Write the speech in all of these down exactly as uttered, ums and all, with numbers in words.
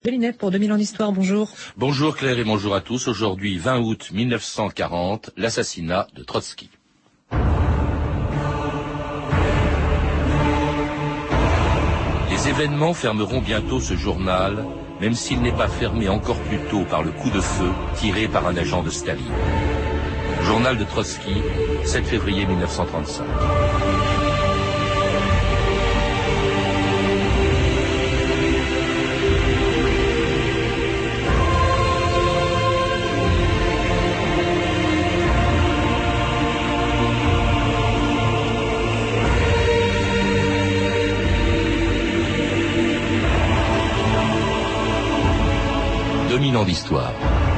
Bellinet pour deux mille ans d'histoire, bonjour. Bonjour Claire et bonjour à tous. Aujourd'hui, vingt août mille neuf cent quarante, l'assassinat de Trotsky. Les événements fermeront bientôt ce journal, même s'il n'est pas fermé encore plus tôt par le coup de feu tiré par un agent de Staline. Journal de Trotsky, sept février mille neuf cent trente-cinq. deux mille ans d'histoire.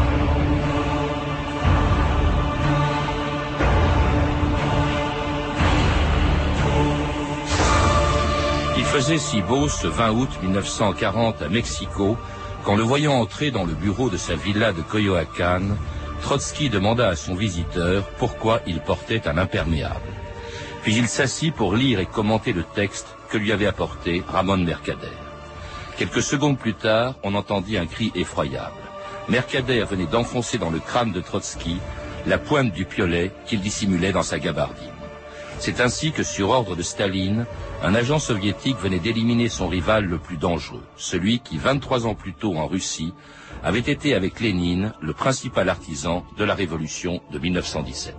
Il faisait si beau ce vingt août mille neuf cent quarante à Mexico qu'en le voyant entrer dans le bureau de sa villa de Coyoacán, Trotsky demanda à son visiteur pourquoi il portait un imperméable. Puis il s'assit pour lire et commenter le texte que lui avait apporté Ramón Mercader. Quelques secondes plus tard, on entendit un cri effroyable. Mercader venait d'enfoncer dans le crâne de Trotsky la pointe du piolet qu'il dissimulait dans sa gabardine. C'est ainsi que, sur ordre de Staline, un agent soviétique venait d'éliminer son rival le plus dangereux, celui qui, vingt-trois ans plus tôt en Russie, avait été avec Lénine le principal artisan de la révolution de mille neuf cent dix-sept.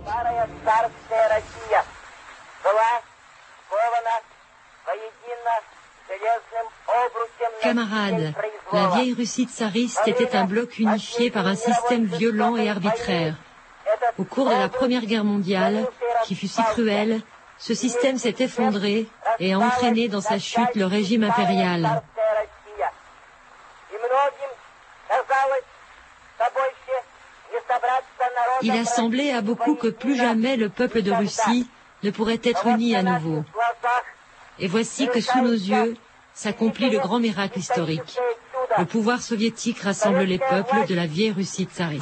Camarades, la vieille Russie tsariste était un bloc unifié par un système violent et arbitraire. Au cours de la Première Guerre mondiale, qui fut si cruelle, ce système s'est effondré et a entraîné dans sa chute le régime impérial. Il a semblé à beaucoup que plus jamais le peuple de Russie ne pourrait être uni à nouveau. Et voici que sous nos yeux s'accomplit le grand miracle historique. Le pouvoir soviétique rassemble les peuples de la vieille Russie tsariste.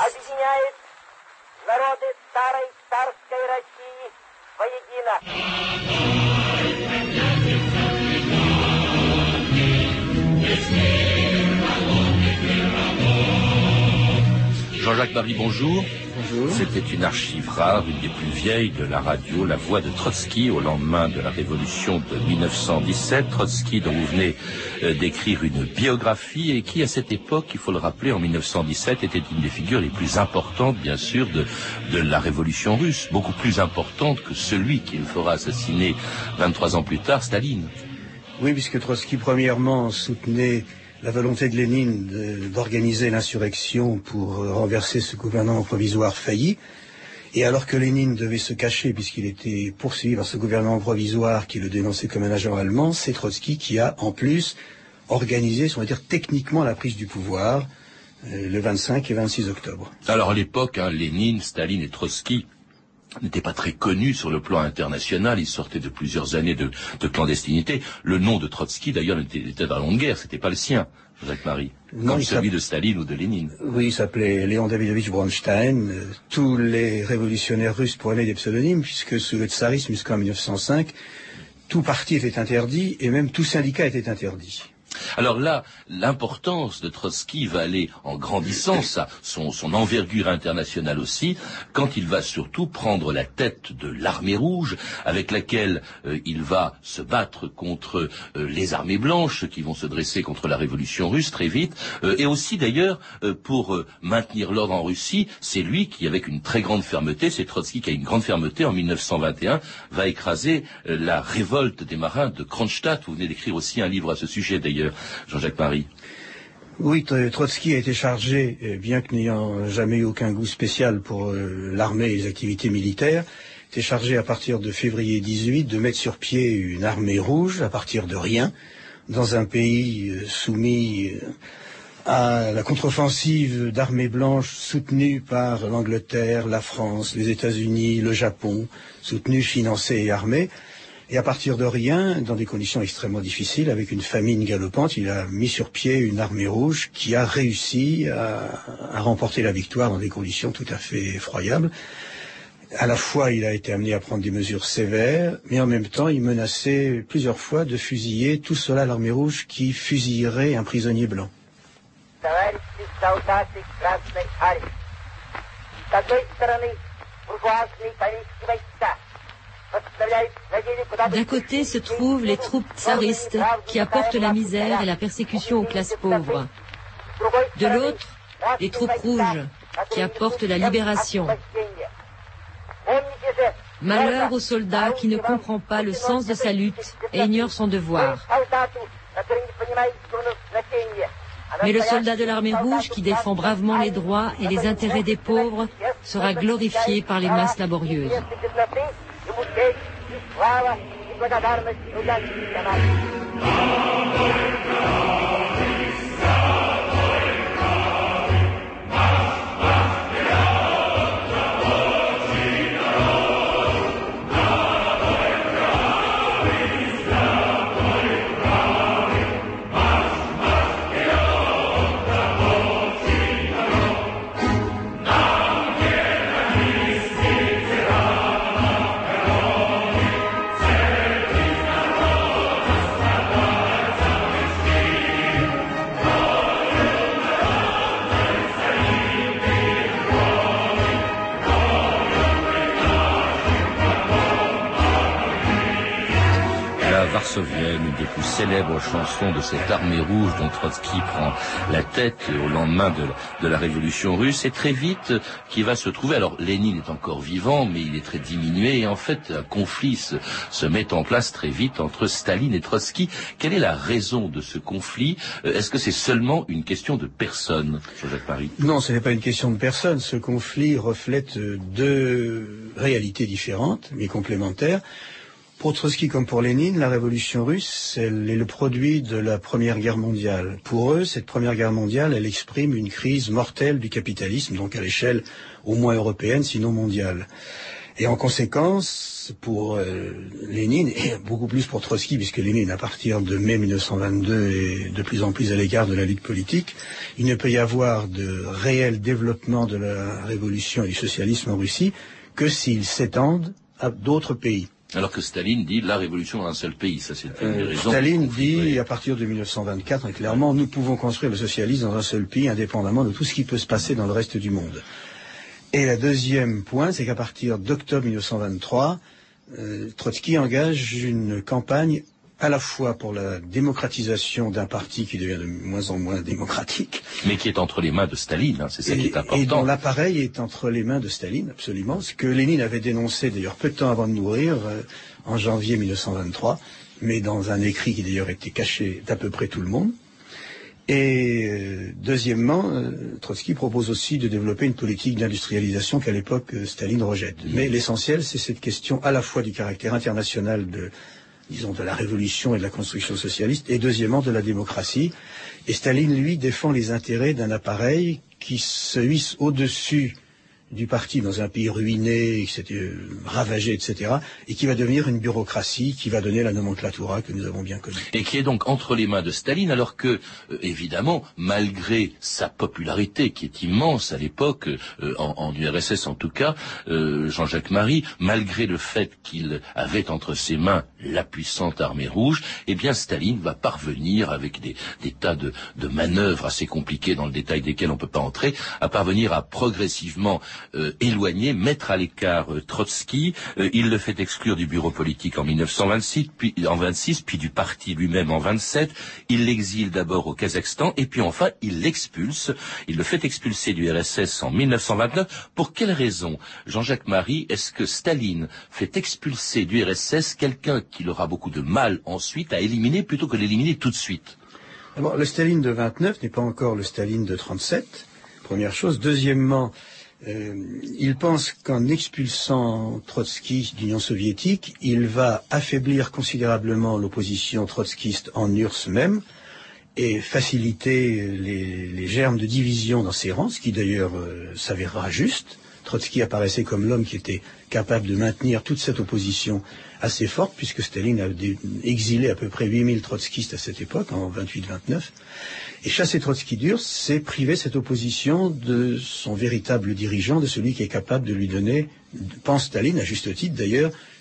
Jean-Jacques Barry, bonjour. Bonjour. C'était une archive rare, une des plus vieilles de la radio, la voix de Trotsky au lendemain de la révolution de mille neuf cent dix-sept. Trotsky dont vous venez euh, d'écrire une biographie et qui, à cette époque, il faut le rappeler, en mille neuf cent dix-sept, était une des figures les plus importantes, bien sûr, de, de la révolution russe, beaucoup plus importante que celui qui le fera assassiner vingt-trois ans plus tard, Staline. Oui, puisque Trotsky, premièrement, soutenait la volonté de Lénine de, d'organiser l'insurrection pour renverser ce gouvernement provisoire failli. Et alors que Lénine devait se cacher puisqu'il était poursuivi par ce gouvernement provisoire qui le dénonçait comme un agent allemand, c'est Trotsky qui a en plus organisé, on va dire techniquement, la prise du pouvoir euh, le vingt-cinq et vingt-six octobre. Alors à l'époque, hein, Lénine, Staline et Trotsky n'était pas très connu sur le plan international, il sortait de plusieurs années de, de clandestinité. Le nom de Trotsky, d'ailleurs, était, était dans la longue guerre, c'était pas le sien, Jacques Marie, non, comme celui de Staline ou de Lénine. Oui, il s'appelait Léon Davidovitch Bronstein. Tous les révolutionnaires russes prenaient des pseudonymes, puisque sous le tsarisme jusqu'en mille neuf cent cinq, tout parti était interdit, et même tout syndicat était interdit. Alors là, l'importance de Trotsky va aller en grandissant, ça, son, son envergure internationale aussi, quand il va surtout prendre la tête de l'armée rouge, avec laquelle euh, il va se battre contre euh, les armées blanches, qui vont se dresser contre la révolution russe très vite, euh, et aussi d'ailleurs, euh, pour euh, maintenir l'ordre en Russie, c'est lui qui, avec une très grande fermeté, c'est Trotsky qui a une grande fermeté, en mille neuf cent vingt et un, va écraser euh, la révolte des marins de Kronstadt. Vous venez d'écrire aussi un livre à ce sujet d'ailleurs, Jean-Jacques Barry. Oui, Trotsky a été chargé, bien que n'ayant jamais eu aucun goût spécial pour euh, l'armée et les activités militaires, était chargé à partir de février dix-huit de mettre sur pied une armée rouge à partir de rien, dans un pays euh, soumis euh, à la contre-offensive d'armées blanches soutenue par l'Angleterre, la France, les États-Unis, le Japon, soutenue, financée et armée. Et à partir de rien, dans des conditions extrêmement difficiles, avec une famine galopante, il a mis sur pied une armée rouge qui a réussi à, à remporter la victoire dans des conditions tout à fait effroyables. À la fois, il a été amené à prendre des mesures sévères, mais en même temps, il menaçait plusieurs fois de fusiller tout cela l'armée rouge qui fusillerait un prisonnier blanc. D'un côté se trouvent les troupes tsaristes qui apportent la misère et la persécution aux classes pauvres. De l'autre, les troupes rouges qui apportent la libération. Malheur au soldat qui ne comprend pas le sens de sa lutte et ignore son devoir. Mais le soldat de l'armée rouge qui défend bravement les droits et les intérêts des pauvres sera glorifié par les masses laborieuses. Varsovienne, une des plus célèbres chansons de cette armée rouge dont Trotsky prend la tête au lendemain de, de la révolution russe, et très vite qui va se trouver, alors Lénine est encore vivant mais il est très diminué, et en fait un conflit se, se met en place très vite entre Staline et Trotsky. Quelle est la raison de ce conflit? Est-ce que c'est seulement une question de personne, Jean-Jacques Marie? Non, ce n'est pas une question de personne. Ce conflit reflète deux réalités différentes mais complémentaires. Pour Trotsky comme pour Lénine, la révolution russe, elle est le produit de la Première Guerre mondiale. Pour eux, cette Première Guerre mondiale, elle exprime une crise mortelle du capitalisme, donc à l'échelle au moins européenne, sinon mondiale. Et en conséquence, pour euh, Lénine, et beaucoup plus pour Trotsky, puisque Lénine, à partir de mai mille neuf cent vingt-deux, est de plus en plus à l'égard de la lutte politique, il ne peut y avoir de réel développement de la révolution et du socialisme en Russie que s'ils s'étendent à d'autres pays. Alors que Staline dit la révolution dans un seul pays, ça c'est une des euh, raisons. Staline dit à partir de mille neuf cent vingt-quatre, clairement, nous pouvons construire le socialisme dans un seul pays, indépendamment de tout ce qui peut se passer dans le reste du monde. Et le deuxième point, c'est qu'à partir d'octobre mille neuf cent vingt-trois, euh, Trotsky engage une campagne à la fois pour la démocratisation d'un parti qui devient de moins en moins démocratique. Mais qui est entre les mains de Staline, hein, c'est ça et, qui est important. Et dont l'appareil est entre les mains de Staline, absolument. Ce que Lénine avait dénoncé d'ailleurs peu de temps avant de mourir, euh, en janvier mille neuf cent vingt-trois, mais dans un écrit qui d'ailleurs était caché d'à peu près tout le monde. Et euh, deuxièmement, euh, Trotsky propose aussi de développer une politique d'industrialisation qu'à l'époque euh, Staline rejette. Mmh. Mais l'essentiel, c'est cette question à la fois du caractère international de disons, de la révolution et de la construction socialiste, et deuxièmement, de la démocratie. Et Staline, lui, défend les intérêts d'un appareil qui se hisse au-dessus du parti dans un pays ruiné, qui s'était ravagé, et cetera, et qui va devenir une bureaucratie qui va donner la nomenclatura que nous avons bien connue. Et qui est donc entre les mains de Staline, alors que, euh, évidemment, malgré sa popularité qui est immense à l'époque, euh, en, en U R S S en tout cas, euh, Jean-Jacques Marie, malgré le fait qu'il avait entre ses mains la puissante armée rouge, eh bien Staline va parvenir, avec des, des tas de, de manœuvres assez compliquées dans le détail desquelles on ne peut pas entrer, à parvenir à progressivement Euh, éloigné, mettre à l'écart euh, Trotsky. Euh, il le fait exclure du bureau politique en mille neuf cent vingt-six, puis en vingt-six, puis du parti lui-même en vingt-sept. Il l'exile d'abord au Kazakhstan, et puis enfin il l'expulse. Il le fait expulser du R S S en mille neuf cent vingt-neuf. Pour quelle raison, Jean-Jacques Marie, est-ce que Staline fait expulser du R S S quelqu'un qu'il aura beaucoup de mal ensuite à éliminer, plutôt que d'éliminer tout de suite? D'abord, le Staline de vingt-neuf n'est pas encore le Staline de trente-sept, première chose. Deuxièmement, Euh, il pense qu'en expulsant Trotsky d'Union soviétique, il va affaiblir considérablement l'opposition trotskiste en U R S S même et faciliter les, les germes de division dans ses rangs, ce qui d'ailleurs euh, s'avérera juste. Trotsky apparaissait comme l'homme qui était capable de maintenir toute cette opposition assez forte, puisque Staline a exilé à peu près huit mille trotskistes à cette époque, en vingt-huit vingt-neuf. Et chasser Trotsky d'U R S S, c'est priver cette opposition de son véritable dirigeant, de celui qui est capable de lui donner, pense Staline, à juste titre d'ailleurs,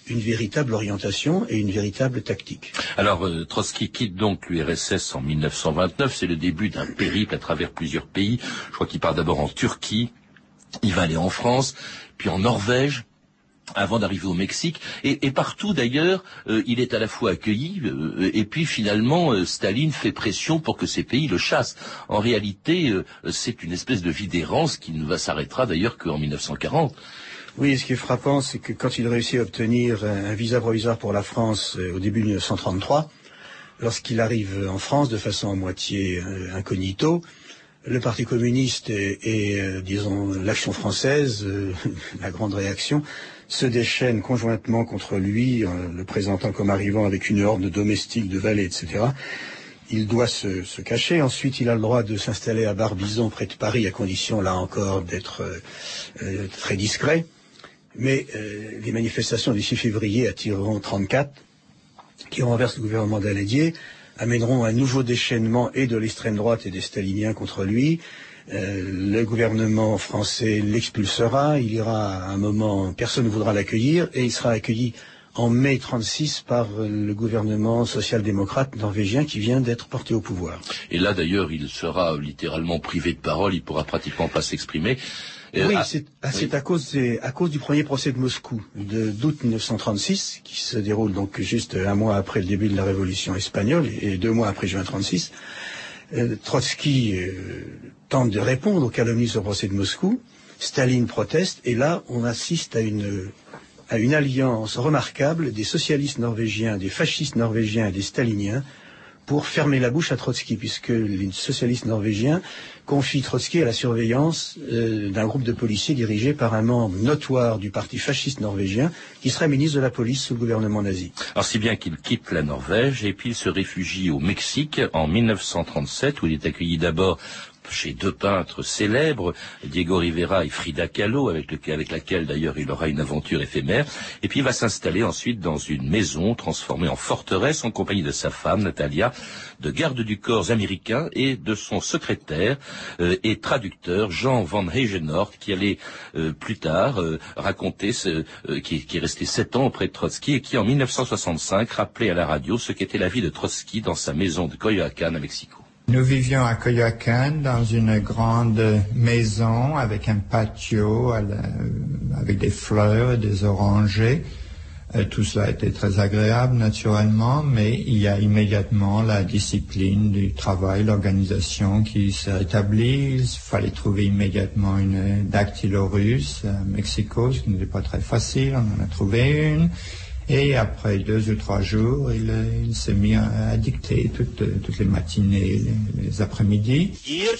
une véritable orientation et une véritable tactique. Alors, euh, Trotsky quitte donc l'U R S S en mille neuf cent vingt-neuf, c'est le début d'un périple à travers plusieurs pays. Je crois qu'il part d'abord en Turquie, il va aller en France, puis en Norvège, avant d'arriver au Mexique, et, et partout d'ailleurs, euh, il est à la fois accueilli, euh, et puis finalement, euh, Staline fait pression pour que ces pays le chassent. En réalité, euh, c'est une espèce de vie d'errance qui ne va s'arrêtera d'ailleurs qu'en mille neuf cent quarante. Oui, ce qui est frappant, c'est que quand il réussit à obtenir un visa provisoire pour la France euh, au début de mille neuf cent trente-trois, lorsqu'il arrive en France de façon à moitié euh, incognito, le Parti communiste et, et euh, disons, l'Action française, euh, la grande réaction, se déchaînent conjointement contre lui, en le présentant comme arrivant avec une horde de domestiques, de valets, et cetera. Il doit se, se cacher. Ensuite, il a le droit de s'installer à Barbizon, près de Paris, à condition, là encore, d'être euh, euh, très discret. Mais euh, les manifestations du six février attireront trente-quatre, qui renversent le gouvernement d'Aladier, amèneront un nouveau déchaînement et de l'extrême droite et des staliniens contre lui. Euh, le gouvernement français l'expulsera, il ira à un moment, personne ne voudra l'accueillir, et il sera accueilli en mai trente-six par le gouvernement social-démocrate norvégien qui vient d'être porté au pouvoir. Et là d'ailleurs, il sera littéralement privé de parole, il pourra pratiquement pas s'exprimer. Euh, oui, c'est, ah, c'est oui. à cause des, à cause du premier procès de Moscou de, d'août mille neuf cent trente-six, qui se déroule donc juste un mois après le début de la révolution espagnole et deux mois après juin trente-six. Euh, Trotsky euh, tente de répondre aux calomnies sur le procès de Moscou. Staline proteste et là, on assiste à une, à une alliance remarquable des socialistes norvégiens, des fascistes norvégiens et des staliniens pour fermer la bouche à Trotsky, puisque les socialistes norvégiens confient Trotsky à la surveillance euh, d'un groupe de policiers dirigé par un membre notoire du parti fasciste norvégien qui serait ministre de la police sous le gouvernement nazi. Alors si bien qu'il quitte la Norvège et puis il se réfugie au Mexique en mille neuf cent trente-sept, où il est accueilli d'abord chez deux peintres célèbres, Diego Rivera et Frida Kahlo, avec, le, avec laquelle d'ailleurs il aura une aventure éphémère, et puis il va s'installer ensuite dans une maison transformée en forteresse en compagnie de sa femme, Natalia, de garde du corps américain et de son secrétaire euh, et traducteur, Jean Van Heijenoort, qui allait euh, plus tard euh, raconter, ce, euh, qui, qui est resté sept ans auprès de Trotsky et qui en mille neuf cent soixante-cinq rappelait à la radio ce qu'était la vie de Trotsky dans sa maison de Coyoacán à Mexico. Nous vivions à Coyoacán dans une grande maison avec un patio à la, avec des fleurs, des orangers. Euh, tout cela était très agréable naturellement, mais il y a immédiatement la discipline du travail, l'organisation qui s'est rétablie. Il fallait trouver immédiatement une dactylo russe à Mexico, ce qui n'était pas très facile. On en a trouvé une. Et après deux ou trois jours, il, il s'est mis à, à dicter toutes, toutes les matinées, les, les après-midi.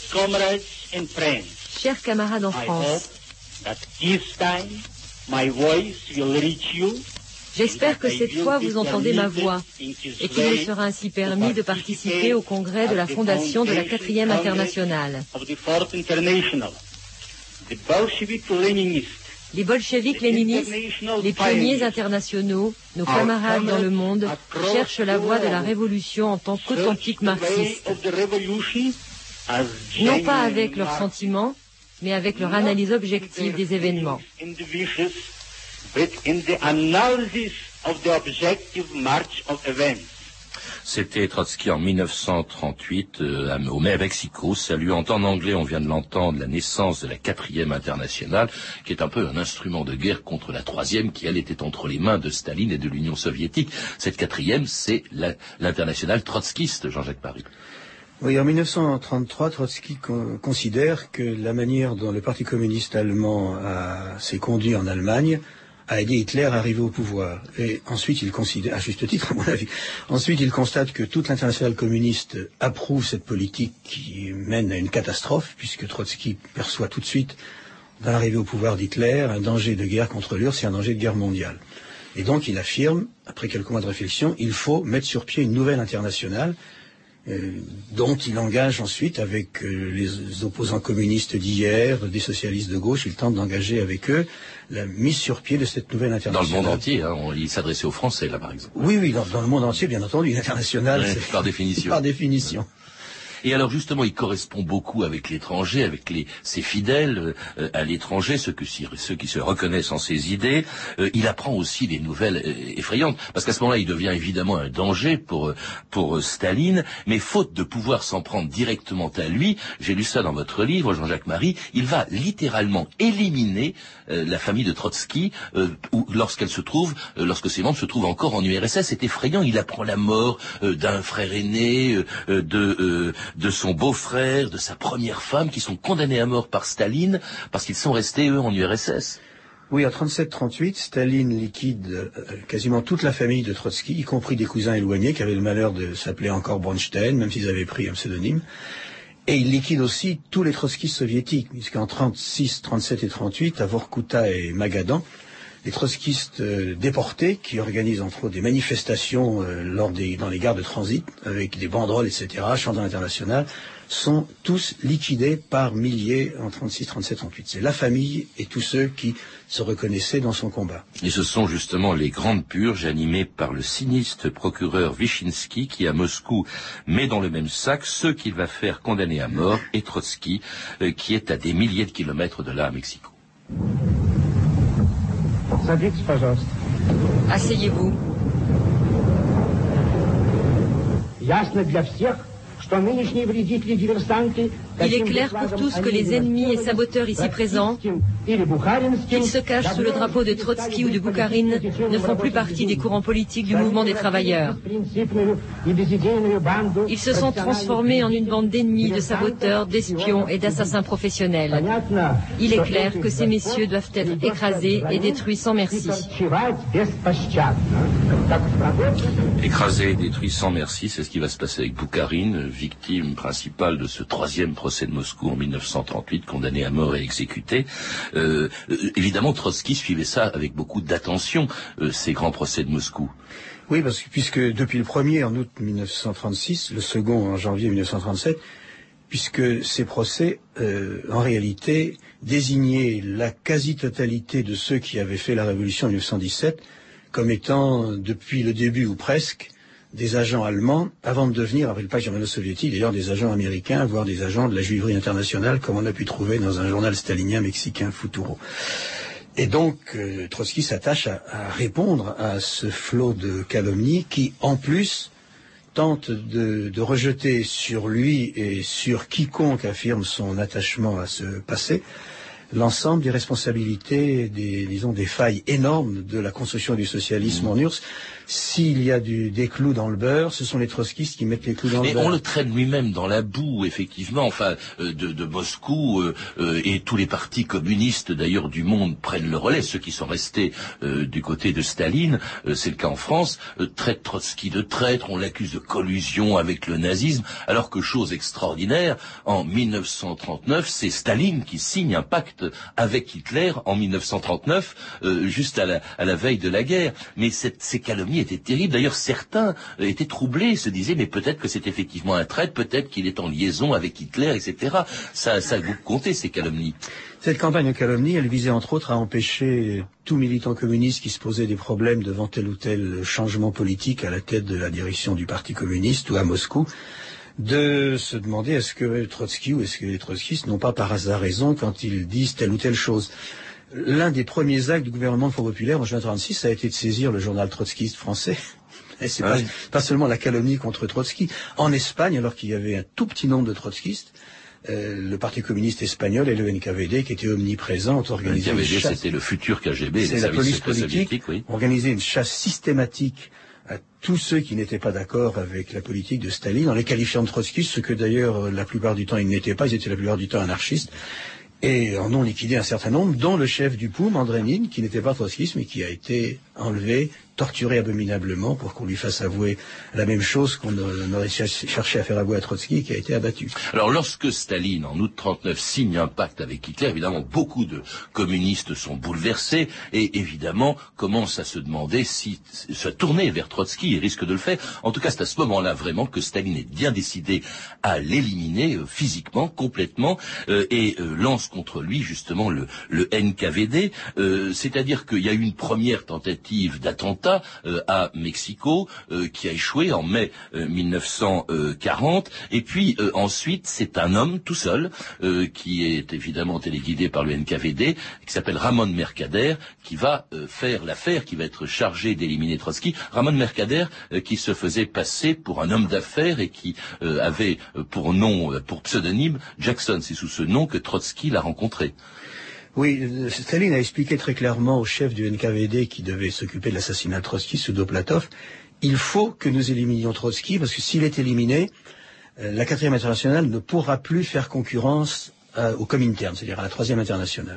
Chers camarades en France, j'espère que cette fois vous entendez ma voix et qu'il me sera ainsi permis de participer au congrès de la fondation de la quatrième internationale. Les bolcheviks léninistes, les pionniers internationaux, nos camarades dans le monde, cherchent la voie de la révolution en tant qu'authentiques marxistes. Non pas avec leurs sentiments, mais avec leur analyse objective des événements. C'était Trotsky en mille neuf cent trente-huit euh, au Mexico, saluant en anglais, on vient de l'entendre, la naissance de la quatrième internationale, qui est un peu un instrument de guerre contre la troisième, qui elle était entre les mains de Staline et de l'Union soviétique. Cette quatrième, c'est la, l'internationale trotskiste, Jean-Jacques Paris. Oui, en mille neuf cent trente-trois, Trotsky con- considère que la manière dont le Parti communiste allemand a, s'est conduit en Allemagne a aidé Hitler à arriver au pouvoir. Et ensuite, il considère, à juste titre à mon avis, ensuite il constate que toute l'internationale communiste approuve cette politique qui mène à une catastrophe, puisque Trotsky perçoit tout de suite, dans l'arrivée au pouvoir d'Hitler, un danger de guerre contre l'U R S S et un danger de guerre mondiale. Et donc il affirme, après quelques mois de réflexion, il faut mettre sur pied une nouvelle internationale, Euh, dont il engage ensuite avec euh, les opposants communistes d'hier, des socialistes de gauche, il tente d'engager avec eux la mise sur pied de cette nouvelle internationale. Dans le monde entier, hein, on, il s'adressait aux Français, là, par exemple. Oui, oui, dans, dans le monde entier, bien entendu, une internationale, ouais, c'est par définition. Par définition. Et alors justement, il correspond beaucoup avec l'étranger, avec les, ses fidèles euh, à l'étranger, ceux, que, ceux qui se reconnaissent en ses idées. Euh, il apprend aussi des nouvelles euh, effrayantes, parce qu'à ce moment-là, il devient évidemment un danger pour, pour euh, Staline, mais faute de pouvoir s'en prendre directement à lui, j'ai lu ça dans votre livre, Jean-Jacques Marie, il va littéralement éliminer euh, la famille de Trotsky euh, où, lorsqu'elle se trouve, euh, lorsque ses membres se trouvent encore en U R S S. C'est effrayant, il apprend la mort euh, d'un frère aîné, euh, de, euh, de son beau-frère, de sa première femme, qui sont condamnés à mort par Staline parce qu'ils sont restés, eux, en U R S S. Oui, en trente-sept trente-huit, Staline liquide euh, quasiment toute la famille de Trotsky, y compris des cousins éloignés qui avaient le malheur de s'appeler encore Bronstein, même s'ils avaient pris un pseudonyme. Et il liquide aussi tous les trotskistes soviétiques, puisqu'en trente-six, trente-sept et trente-huit, à Vorkuta et Magadan, les trotskistes euh, déportés, qui organisent entre autres des manifestations euh, lors des, dans les gares de transit, avec des banderoles, et cetera, chants dans l'international, sont tous liquidés par milliers en trente-six, trente-sept, trente-huit. C'est la famille et tous ceux qui se reconnaissaient dans son combat. Et ce sont justement les grandes purges animées par le sinistre procureur Vichinsky qui, à Moscou, met dans le même sac ceux qu'il va faire condamner à mort et Trotsky, euh, qui est à des milliers de kilomètres de là, à Mexico. Asseyez-vous. Il est clair pour tous que les ennemis et saboteurs ici présents, qu'ils se cachent sous le drapeau de Trotsky ou de Boukharine, ne font plus partie des courants politiques du mouvement des travailleurs. Ils se sont transformés en une bande d'ennemis, de saboteurs, d'espions et d'assassins professionnels. Il est clair que ces messieurs doivent être écrasés et détruits sans merci. Écrasés et détruits sans merci, c'est ce qui va se passer avec Boukharine, victime principale de ce troisième procès de Moscou en mille neuf cent trente-huit, condamné à mort et exécuté. Euh, évidemment, Trotsky suivait ça avec beaucoup d'attention, euh, ces grands procès de Moscou. Oui, parce que puisque depuis le premier en août mille neuf cent trente-six, le second en janvier mille neuf cent trente-sept, puisque ces procès, euh, en réalité, désignaient la quasi-totalité de ceux qui avaient fait la révolution en mille neuf cent dix-sept comme étant, depuis le début ou presque, des agents allemands, avant de devenir, après le pacte germano-soviétique, d'ailleurs des agents américains, voire des agents de la juiverie internationale, comme on a pu trouver dans un journal stalinien mexicain, Futuro. Et donc, euh, Trotsky s'attache à, à répondre à ce flot de calomnies qui, en plus, tente de, de rejeter sur lui et sur quiconque affirme son attachement à ce passé l'ensemble des responsabilités, des, disons, des failles énormes de la construction du socialisme mmh. en U R S S. S'il y a du, des clous dans le beurre, ce sont les trotskistes qui mettent les clous dans Mais le beurre. Et on le traîne lui-même dans la boue, effectivement, enfin, euh, de, de Moscou, euh, euh, et tous les partis communistes, d'ailleurs, du monde prennent le relais. Ceux qui sont restés euh, du côté de Staline, euh, c'est le cas en France, euh, traitent Trotsky de traître, on l'accuse de collusion avec le nazisme, alors que, chose extraordinaire, en mille neuf cent trente-neuf, c'est Staline qui signe un pacte avec Hitler en mille neuf cent trente-neuf, euh, juste à la, à la veille de la guerre. Mais cette, ces calomnies étaient terribles. D'ailleurs, certains euh, étaient troublés, se disaient, mais peut-être que c'est effectivement un traître, peut-être qu'il est en liaison avec Hitler, et cetera. Ça, ça a beaucoup compté, ces calomnies. Cette campagne de calomnie, elle visait entre autres à empêcher tout militant communiste qui se posait des problèmes devant tel ou tel changement politique à la tête de la direction du Parti communiste ou à Moscou, de se demander est-ce que Trotsky ou est-ce que les trotskistes n'ont pas par hasard raison quand ils disent telle ou telle chose. L'un des premiers actes du gouvernement de Front Populaire en juin trente-six, ça a été de saisir le journal trotskiste français. Et c'est ah pas, oui. pas seulement la calomnie contre Trotsky. En Espagne, alors qu'il y avait un tout petit nombre de trotskistes, euh, le Parti communiste espagnol et le N K V D, qui étaient omniprésents, ont organisé une chasse. Le N K V D, c'était le futur K G B, c'est les la police politique, oui. organisé une chasse systématique à tous ceux qui n'étaient pas d'accord avec la politique de Staline, en les qualifiant de trotskistes, ce que d'ailleurs la plupart du temps ils n'étaient pas, ils étaient la plupart du temps anarchistes, et en ont liquidé un certain nombre, dont le chef du P O U M, Andrénine, qui n'était pas trotskiste, mais qui a été enlevé, torturé abominablement pour qu'on lui fasse avouer la même chose qu'on aurait cherché à faire avouer à Trotsky et qui a été abattu. Alors lorsque Staline, en août trente-neuf, signe un pacte avec Hitler, évidemment beaucoup de communistes sont bouleversés et évidemment commencent à se demander si se tourner vers Trotsky et risquent de le faire. En tout cas, c'est à ce moment-là vraiment que Staline est bien décidé à l'éliminer euh, physiquement, complètement, euh, et euh, lance contre lui justement le, le N K V D. Euh, c'est-à-dire qu'il y a eu une première tentative d'attentat ça euh, à Mexico, euh, qui a échoué en mai euh, mille neuf cent quarante. Et puis euh, ensuite, c'est un homme tout seul euh, qui est évidemment téléguidé par le N K V D, qui s'appelle Ramón Mercader, qui va euh, faire l'affaire, qui va être chargé d'éliminer Trotsky. Ramón Mercader, euh, qui se faisait passer pour un homme d'affaires et qui euh, avait euh, pour nom, euh, pour pseudonyme Jackson. C'est sous ce nom que Trotsky l'a rencontré. Oui, Staline a expliqué très clairement au chef du N K V D qui devait s'occuper de l'assassinat de Trotsky, Soudoplatov, il faut que nous éliminions Trotsky, parce que s'il est éliminé, la quatrième internationale ne pourra plus faire concurrence à, au Comintern, c'est-à-dire à la troisième internationale.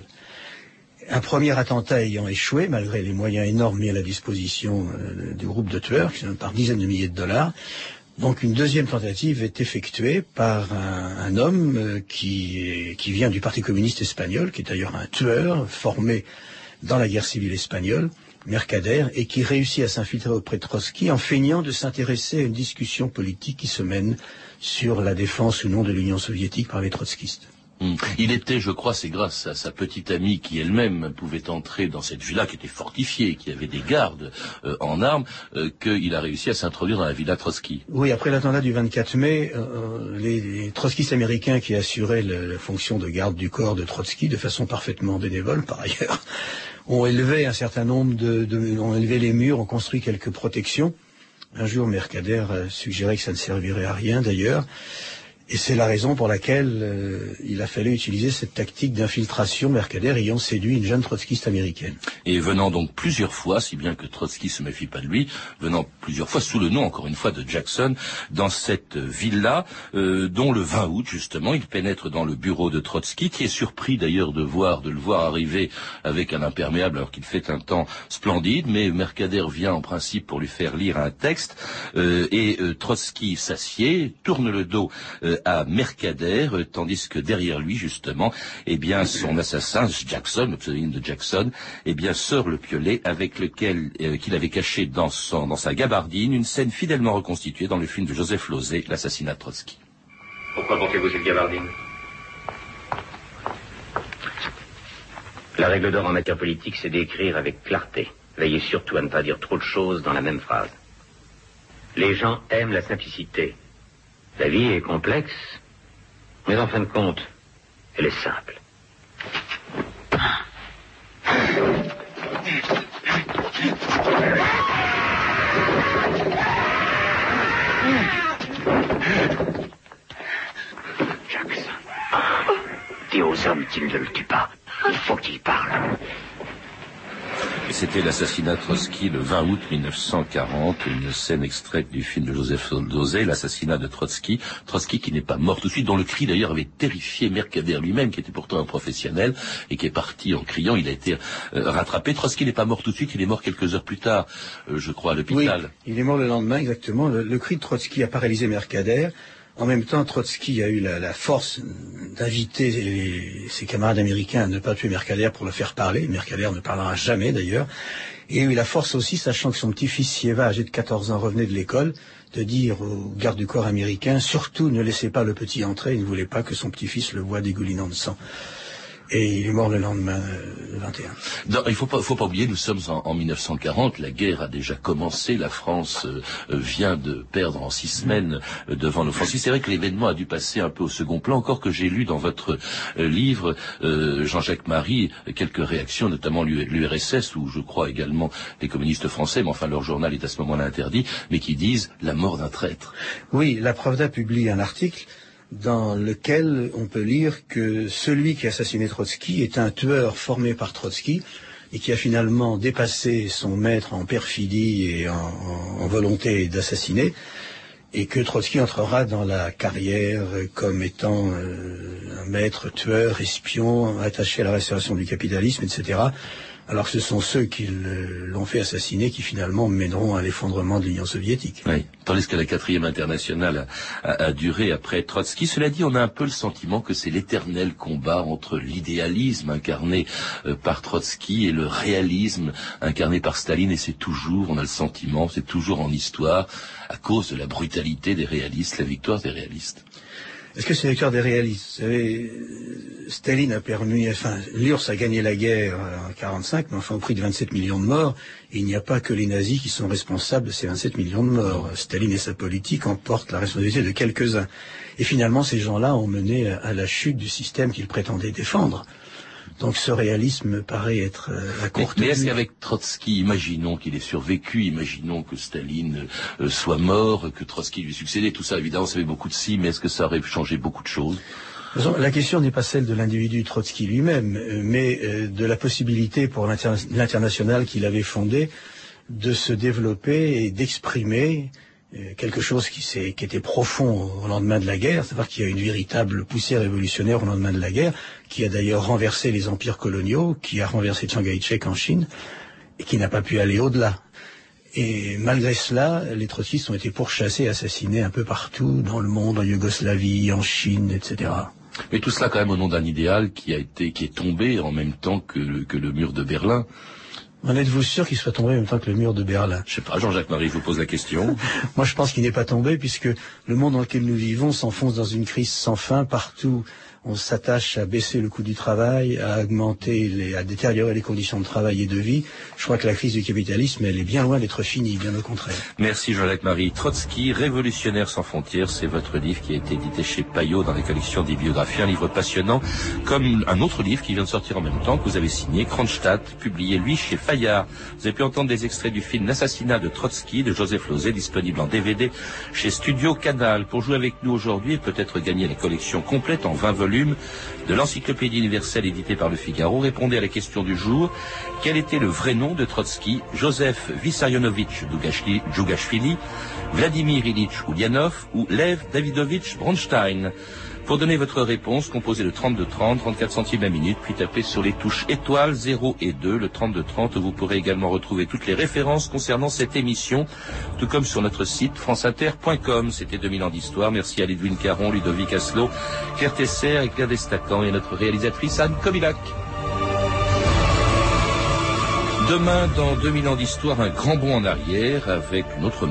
Un premier attentat ayant échoué, malgré les moyens énormes mis à la disposition euh, du groupe de tueurs, qui sont par dizaines de milliers de dollars, donc une deuxième tentative est effectuée par un, un homme euh, qui, qui vient du Parti communiste espagnol, qui est d'ailleurs un tueur formé dans la guerre civile espagnole, Mercader, et qui réussit à s'infiltrer auprès de Trotsky en feignant de s'intéresser à une discussion politique qui se mène sur la défense ou non de l'Union soviétique par les trotskistes. Mmh. Il était, je crois, c'est grâce à sa petite amie qui elle-même pouvait entrer dans cette villa qui était fortifiée, qui avait des gardes euh, en armes, euh, qu'il a réussi à s'introduire dans la villa Trotsky. Oui, après l'attentat du vingt-quatre mai, euh, les, les trotskistes américains qui assuraient le, la fonction de garde du corps de Trotsky, de façon parfaitement bénévole par ailleurs, ont élevé un certain nombre de, de ont élevé les murs, ont construit quelques protections. Un jour, Mercader euh, suggérait que ça ne servirait à rien d'ailleurs. Et c'est la raison pour laquelle euh, il a fallu utiliser cette tactique d'infiltration, Mercader ayant séduit une jeune trotskiste américaine. Et venant donc plusieurs fois, si bien que Trotsky se méfie pas de lui, venant plusieurs fois sous le nom, encore une fois, de Jackson, dans cette villa, euh, dont le vingt août, justement, il pénètre dans le bureau de Trotsky, qui est surpris d'ailleurs de voir, de le voir arriver avec un imperméable alors qu'il fait un temps splendide, mais Mercader vient en principe pour lui faire lire un texte, euh, et euh, Trotsky s'assied, tourne le dos euh, à Mercader, tandis que derrière lui, justement, eh bien, son assassin, Jackson, le pseudonyme de Jackson, eh bien, sort le piolet avec lequel, euh, qu'il avait caché dans son, dans sa gabardine, une scène fidèlement reconstituée dans le film de Joseph Losey, L'assassinat de Trotsky. Pourquoi portez-vous cette gabardine? La règle d'or en matière politique, c'est d'écrire avec clarté. Veillez surtout à ne pas dire trop de choses dans la même phrase. Les gens aiment la simplicité. La vie est complexe, mais en fin de compte, elle est simple. Jackson, dis aux hommes qu'ils ne le tuent pas. Il faut qu'ils parlent. C'était l'assassinat de Trotsky le vingt août mille neuf cent quarante, une scène extraite du film de Joseph Losey, l'assassinat de Trotsky. Trotsky qui n'est pas mort tout de suite, dont le cri d'ailleurs avait terrifié Mercader lui-même, qui était pourtant un professionnel, et qui est parti en criant. Il a été euh, rattrapé. Trotsky n'est pas mort tout de suite, il est mort quelques heures plus tard, euh, je crois, à l'hôpital. Oui, il est mort le lendemain, exactement. Le, le cri de Trotsky a paralysé Mercader. En même temps, Trotsky a eu la, la force d'inviter les, ses camarades américains à ne pas tuer Mercader pour le faire parler. Mercader ne parlera jamais d'ailleurs. Et il a eu la force aussi, sachant que son petit-fils Sieva, âgé de quatorze ans, revenait de l'école, de dire aux gardes du corps américains, surtout ne laissez pas le petit entrer, il ne voulait pas que son petit-fils le voie dégoulinant de sang. Et il est mort le lendemain, le vingt et un. Non, il faut pas, faut pas oublier, nous sommes en, en mille neuf cent quarante, la guerre a déjà commencé, la France euh, vient de perdre en six semaines euh, devant l'offensive. C'est vrai que l'événement a dû passer un peu au second plan, encore que j'ai lu dans votre euh, livre, euh, Jean-Jacques Marie, quelques réactions, notamment l'U R S S, ou je crois également les communistes français, mais enfin leur journal est à ce moment-là interdit, mais qui disent la mort d'un traître. Oui, la Pravda publie un article dans lequel on peut lire que celui qui a assassiné Trotsky est un tueur formé par Trotsky et qui a finalement dépassé son maître en perfidie et en, en, en volonté d'assassiner, et que Trotsky entrera dans la carrière comme étant euh, un maître tueur, espion, attaché à la restauration du capitalisme, et cetera. Alors que ce sont ceux qui l'ont fait assassiner qui finalement mèneront à l'effondrement de l'Union soviétique. Oui, tandis que la quatrième internationale a, a, a duré après Trotsky. Cela dit, on a un peu le sentiment que c'est l'éternel combat entre l'idéalisme incarné euh, par Trotsky et le réalisme incarné par Staline, et c'est toujours, on a le sentiment, c'est toujours en histoire, à cause de la brutalité des réalistes, la victoire des réalistes. Est-ce que c'est la victoire des réalistes? Vous savez, Staline a permis, enfin, l'U R S S a gagné la guerre en quarante-cinq, mais enfin au prix de vingt-sept millions de morts. Et il n'y a pas que les nazis qui sont responsables de ces vingt-sept millions de morts. Staline et sa politique en portent la responsabilité de quelques-uns. Et finalement, ces gens-là ont mené à la chute du système qu'ils prétendaient défendre. Donc ce réalisme me paraît être à courte vue. Mais est-ce qu'avec Trotsky, imaginons qu'il ait survécu, imaginons que Staline euh, soit mort, que Trotsky lui succédait, tout ça, évidemment, ça fait beaucoup de si, mais est-ce que ça aurait changé beaucoup de choses? La question n'est pas celle de l'individu Trotsky lui-même, mais de la possibilité pour l'international qu'il avait fondé de se développer et d'exprimer quelque chose qui, qui était profond au lendemain de la guerre, c'est-à-dire qu'il y a une véritable poussée révolutionnaire au lendemain de la guerre, qui a d'ailleurs renversé les empires coloniaux, qui a renversé Chiang Kai-shek en Chine, et qui n'a pas pu aller au-delà. Et malgré cela, les trotskistes ont été pourchassés, assassinés un peu partout dans le monde, en Yougoslavie, en Chine, et cetera. Mais tout cela quand même au nom d'un idéal qui a été, qui est tombé en même temps que le, que le mur de Berlin. En êtes-vous sûr qu'il soit tombé en même temps que le mur de Berlin? Je sais pas, Jean-Jacques Marie, je vous pose la question. Moi, je pense qu'il n'est pas tombé, puisque le monde dans lequel nous vivons s'enfonce dans une crise sans fin. Partout, on s'attache à baisser le coût du travail, à augmenter, les, à détériorer les conditions de travail et de vie. Je crois que la crise du capitalisme, elle est bien loin d'être finie, bien au contraire. Merci Jean-Jacques Marie. Trotsky, révolutionnaire sans frontières, c'est votre livre qui a été édité chez Payot dans la collection des biographies, un livre passionnant, comme un autre livre qui vient de sortir en même temps, que vous avez signé, Kronstadt, publié lui chez Fayard. Vous avez pu entendre des extraits du film L'assassinat de Trotsky de Joseph Losey, disponible en D V D chez Studio Canal. Pour jouer avec nous aujourd'hui et peut-être gagner la collection complète en vingt volumes de l'Encyclopédie universelle éditée par Le Figaro, répondez à la question du jour. Quel était le vrai nom de Trotsky? Joseph Vissarionovitch Djougashvili, Vladimir Ilyich Ulyanov ou Lev Davidovitch Bronstein? Pour donner votre réponse, composez le trente-deux trente, trente-quatre centimes la minute, puis tapez sur les touches étoiles zéro et deux, le trente-deux trente. Vous pourrez également retrouver toutes les références concernant cette émission, tout comme sur notre site franceinter point com. C'était deux mille ans d'histoire. Merci à Lidwin Caron, Ludovic Asselot, Claire Tesser et Claire Destacan et notre réalisatrice Anne Kobilac. Demain, dans deux mille ans d'histoire, un grand bond en arrière avec notre